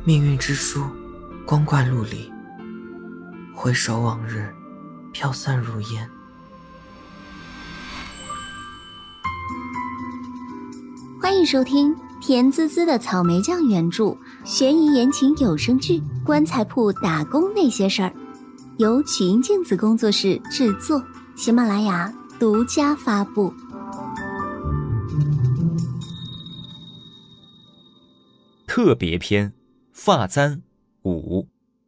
命运之书，光怪陆离，回首往日，飘散如烟。 欢迎收听甜滋滋的草莓酱原著悬疑言情有声剧《棺材铺打工那些事儿》，由曲音镜子工作室制作，喜马拉雅独家发布。 特别篇发簪5。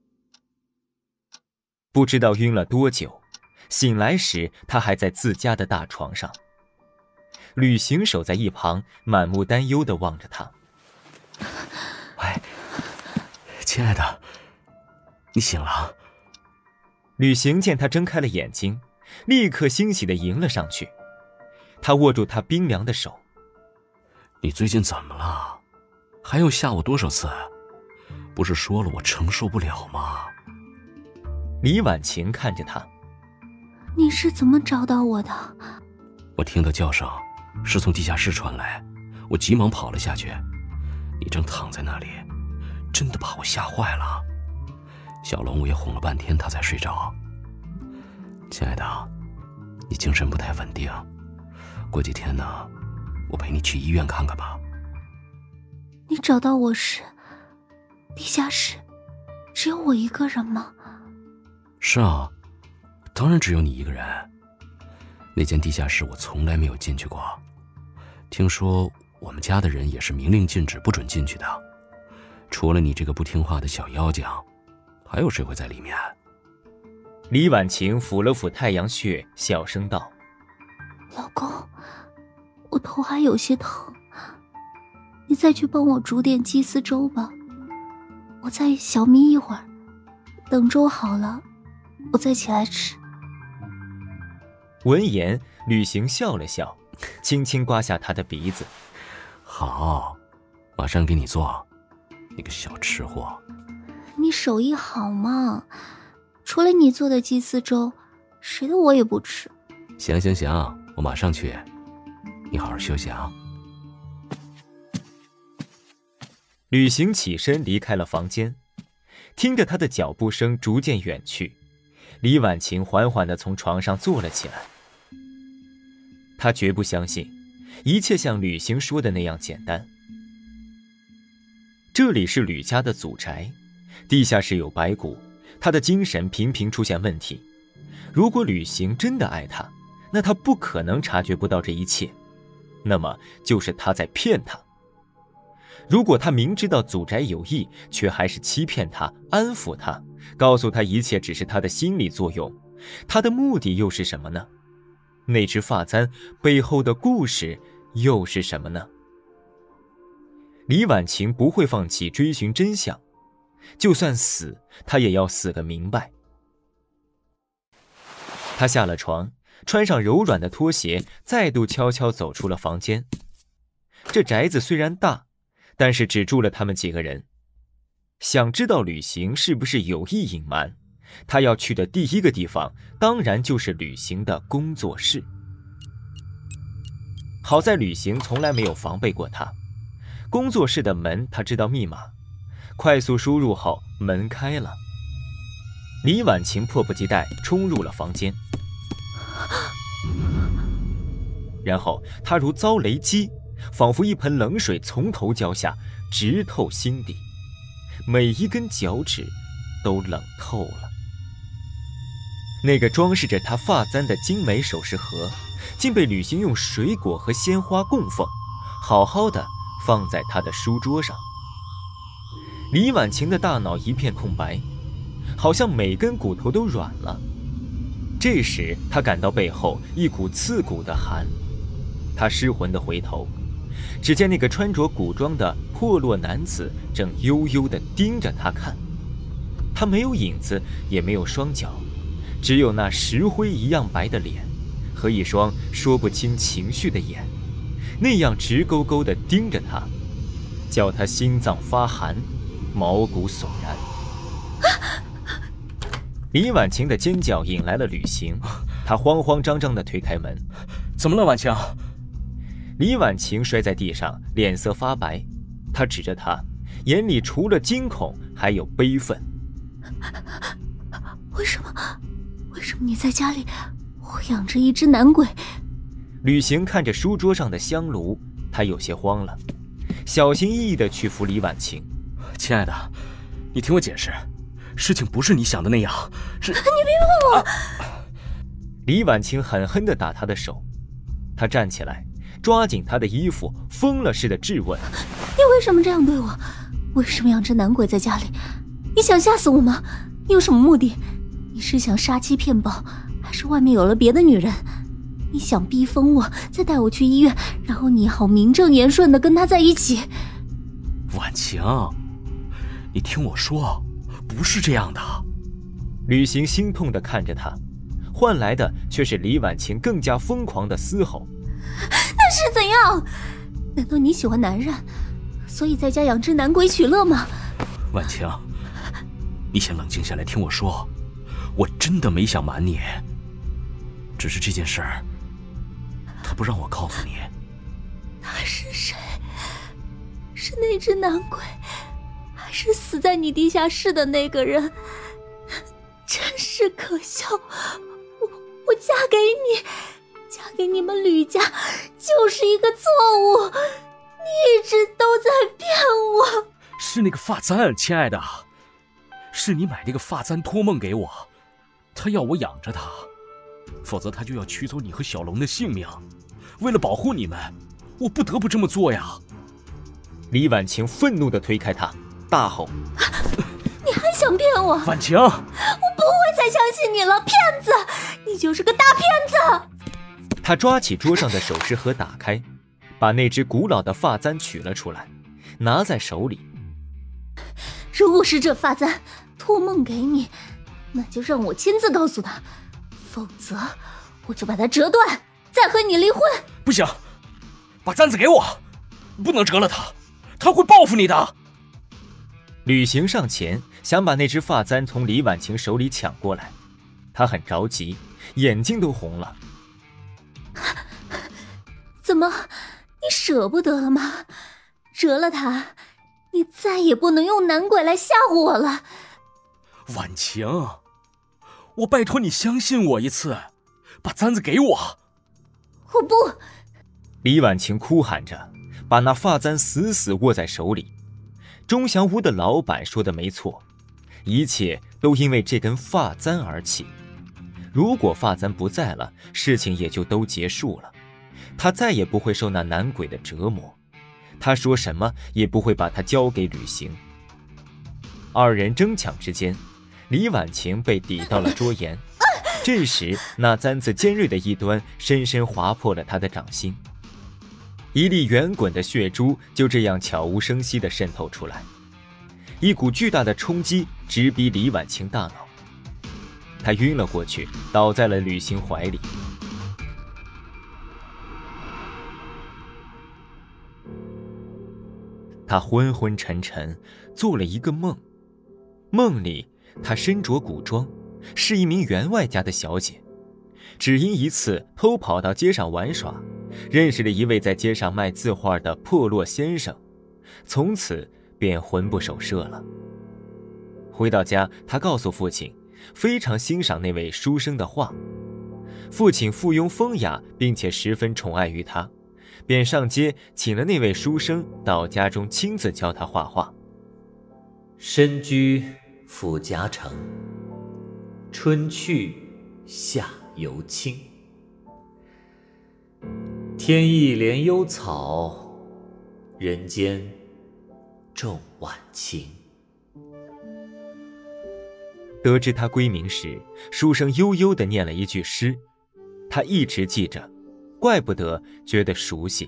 不知道晕了多久，醒来时他还在自家的大床上。旅行守在一旁，满目担忧地望着他。 喂，亲爱的，你醒了？ 旅行见他睁开了眼睛，立刻欣喜地迎了上去。他握住他冰凉的手。 你最近怎么了？还要吓我多少次？不是说了我承受不了吗？ 李婉晴看着他。 你是怎么找到我的？ 我听到叫声是从地下室传来，我急忙跑了下去。你正躺在那里，真的把我吓坏了。小龙我也哄了半天他才睡着。亲爱的，你精神不太稳定，过几天呢，我陪你去医院看看吧。 你找到我时，地下室只有我一个人吗？ 是啊，当然只有你一个人。那间地下室我从来没有进去过，听说我们家的人也是明令禁止不准进去的，除了你这个不听话的小妖精，还有谁会在里面？ 李婉晴抚了抚太阳穴，小声道： 老公，我头还有些疼，你再去帮我煮点鸡丝粥吧，我再小眯一会儿，等粥好了我再起来吃。 闻言，旅行笑了笑，轻轻刮下他的鼻子。 好，马上给你做，你个小吃货。 你手艺好吗？除了你做的鸡丝粥，谁的我也不吃。 行，我马上去，你好好休息啊。 旅行起身离开了房间，听着他的脚步声逐渐远去，李婉晴缓缓地从床上坐了起来。他绝不相信一切像旅行说的那样简单。这里是吕家的祖宅，地下室有白骨，他的精神频频出现问题。如果旅行真的爱他，那他不可能察觉不到这一切，那么就是他在骗他。如果他明知道祖宅有异，却还是欺骗他，安抚他，告诉他一切只是他的心理作用，他的目的又是什么呢？那只发簪背后的故事又是什么呢？李婉晴不会放弃追寻真相，就算死，她也要死个明白。她下了床，穿上柔软的拖鞋，再度悄悄走出了房间。这宅子虽然大，但是只住了他们几个人。想知道旅行是不是有意隐瞒，他要去的第一个地方当然就是旅行的工作室。好在旅行从来没有防备过他，工作室的门他知道密码，快速输入后门开了。李婉晴迫不及待冲入了房间，然后他如遭雷击，仿佛一盆冷水从头浇下，直透心底，每一根脚趾都冷透了。那个装饰着他发簪的精美首饰盒，竟被旅行用水果和鲜花供奉，好好的放在他的书桌上。李婉晴的大脑一片空白，好像每根骨头都软了。这时他感到背后一股刺骨的寒，他失魂地回头，只见那个穿着古装的破落男子正悠悠地盯着他看。他没有影子，也没有双脚，只有那石灰一样白的脸和一双说不清情绪的眼，那样直勾勾地盯着他，叫他心脏发寒，毛骨悚然。李婉晴的尖叫引来了旅行，他慌慌张张地推开门。 怎么了，婉晴？ 李婉晴摔在地上，脸色发白，他指着他： 眼里除了惊恐还有悲愤。 为什么你在家里会养着一只男鬼？ 吕行看着书桌上的香炉，他有些慌了，小心翼翼地去扶李婉晴。 亲爱的，你听我解释，事情不是你想的那样，是……你别碰我！ 李婉晴狠狠地打他的手，他站起来，抓紧他的衣服，疯了似的质问： 你为什么这样对我？为什么养只男鬼在家里？你想吓死我吗？你有什么目的？你是想杀妻骗保，还是外面有了别的女人？你想逼疯我，再带我去医院，然后你好名正言顺地跟他在一起？ 婉晴，你听我说，不是这样的。 吕行心痛地看着他，换来的却是李婉晴更加疯狂的嘶吼。 那是怎样？难道你喜欢男人，所以在家养只男鬼取乐吗？ 婉晴，你先冷静下来听我说，我真的没想瞒你，只是这件事儿他不让我告诉你。 他是谁？是那只男鬼，还是死在你地下室的那个人？真是可笑！我嫁给你，嫁给你们吕家就是一个错误，你一直都在骗我。 是那个发簪，亲爱的，是你买那个发簪托梦给我，他要我养着它，否则他就要取走你和小龙的性命。为了保护你们，我不得不这么做呀。 李婉晴愤怒地推开他，大吼： 你还想骗我？ 婉晴， 我不会再相信你了，骗子！你就是个大骗子！ 他抓起桌上的首饰盒打开，把那只古老的发簪取了出来，拿在手里。 如果是这发簪托梦给你，那就让我亲自告诉他，否则我就把它折断，再和你离婚。 不行，把簪子给我，不能折了它，他会报复你的。 吕行上前想把那只发簪从李婉晴手里抢过来，他很着急，眼睛都红了。 怎么，你舍不得了吗？折了它，你再也不能用男鬼来吓唬我了。 婉晴，我拜托你相信我一次，把簪子给我。 我不！ 李婉晴哭喊着，把那发簪死死握在手里。钟祥屋的老板说的没错，一切都因为这根发簪而起。如果发簪不在了，事情也就都结束了，他再也不会受那男鬼的折磨，他说什么也不会把他交给吕行。二人争抢之间，李婉晴被抵到了桌沿，这时那簪子尖锐的一端深深划破了他的掌心，一粒圆滚的血珠就这样悄无声息地渗透出来，一股巨大的冲击直逼李婉晴大脑，他晕了过去，倒在了吕行怀里。他昏昏沉沉做了一个梦，梦里他身着古装，是一名员外家的小姐，只因一次偷跑到街上玩耍，认识了一位在街上卖字画的破落先生，从此便魂不守舍了。回到家，他告诉父亲，非常欣赏那位书生的画，父亲附庸风雅，并且十分宠爱于他，便上街请了那位书生到家中亲自教他画画。 身居富家城，春去夏犹青。天意怜幽草，人间重晚晴。 得知他归名时，书生悠悠地念了一句诗，他一直记着，怪不得觉得熟悉。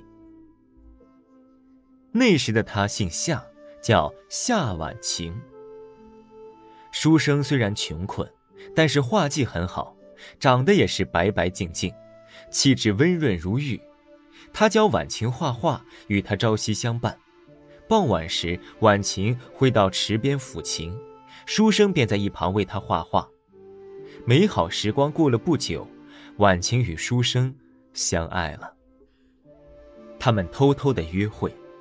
那时的他姓夏，叫夏晚晴。书生虽然穷困，但是画技很好，长得也是白白净净，气质温润如玉。他教婉晴画画，与他朝夕相伴。傍晚时，婉晴会到池边抚琴，书生便在一旁为他画画。美好时光过了不久，婉晴与书生相爱了。他们偷偷的约会，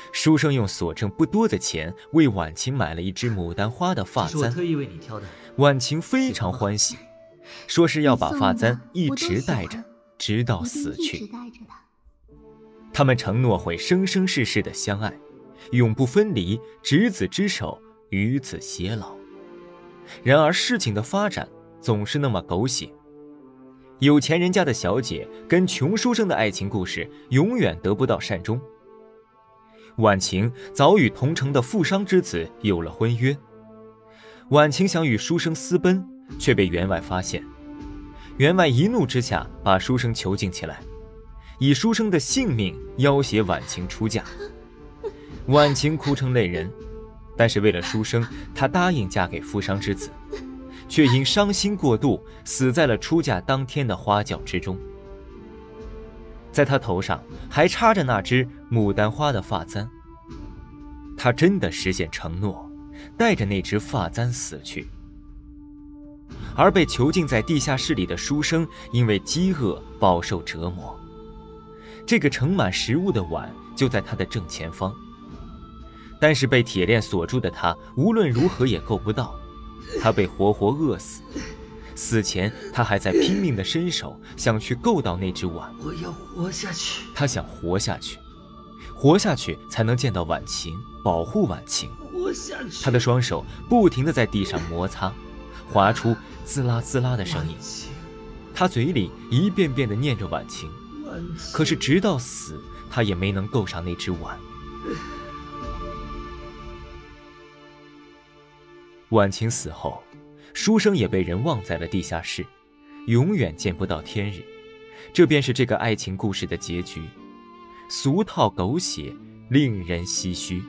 书生用所剩不多的钱为婉晴买了一只牡丹花的发簪， 特意为你挑的。 婉晴非常欢喜，说是要把发簪一直带着，直到死去。他们承诺会生生世世的相爱，永不分离，执子之手，与子偕老。然而事情的发展总是那么狗血，有钱人家的小姐跟穷书生的爱情故事永远得不到善终。婉晴早与同城的富商之子有了婚约，婉晴想与书生私奔，却被员外发现。员外一怒之下把书生囚禁起来，以书生的性命要挟婉晴出嫁。婉晴哭成泪人，但是为了书生，她答应嫁给富商之子，却因伤心过度死在了出嫁当天的花轿之中。在她头上还插着那只牡丹花的发簪，她真的实现承诺，带着那只发簪死去。而被囚禁在地下室里的书生因为饥饿饱受折磨，这个盛满食物的碗就在他的正前方，但是被铁链锁住的他无论如何也够不到，他被活活饿死。死前他还在拼命地伸手想去够到那只碗。 我要活下去。 他想活下去，活下去才能见到婉晴，保护婉晴。 活下去。 他的双手不停地在地上摩擦，划出滋啦滋啦的声音。他嘴里一遍遍地念着婉晴，可是直到死，他也没能够上那只碗。婉晴死后，书生也被人忘在了地下室，永远见不到天日。这便是这个爱情故事的结局，俗套狗血，令人唏嘘。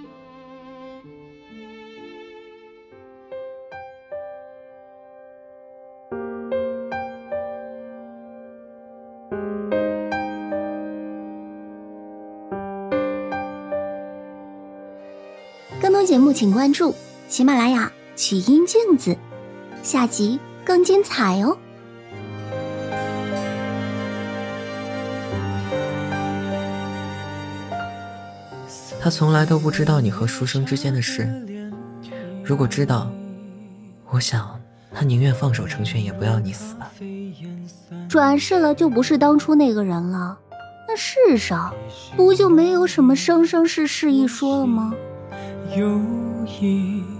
更多节目请关注喜马拉雅曲音镜子，下集更精彩哦。 他从来都不知道你和书生之间的事，如果知道，我想他宁愿放手成全也不要你死吧。 转世了就不是当初那个人了，那世上不就没有什么生生世世一说了吗？ 有一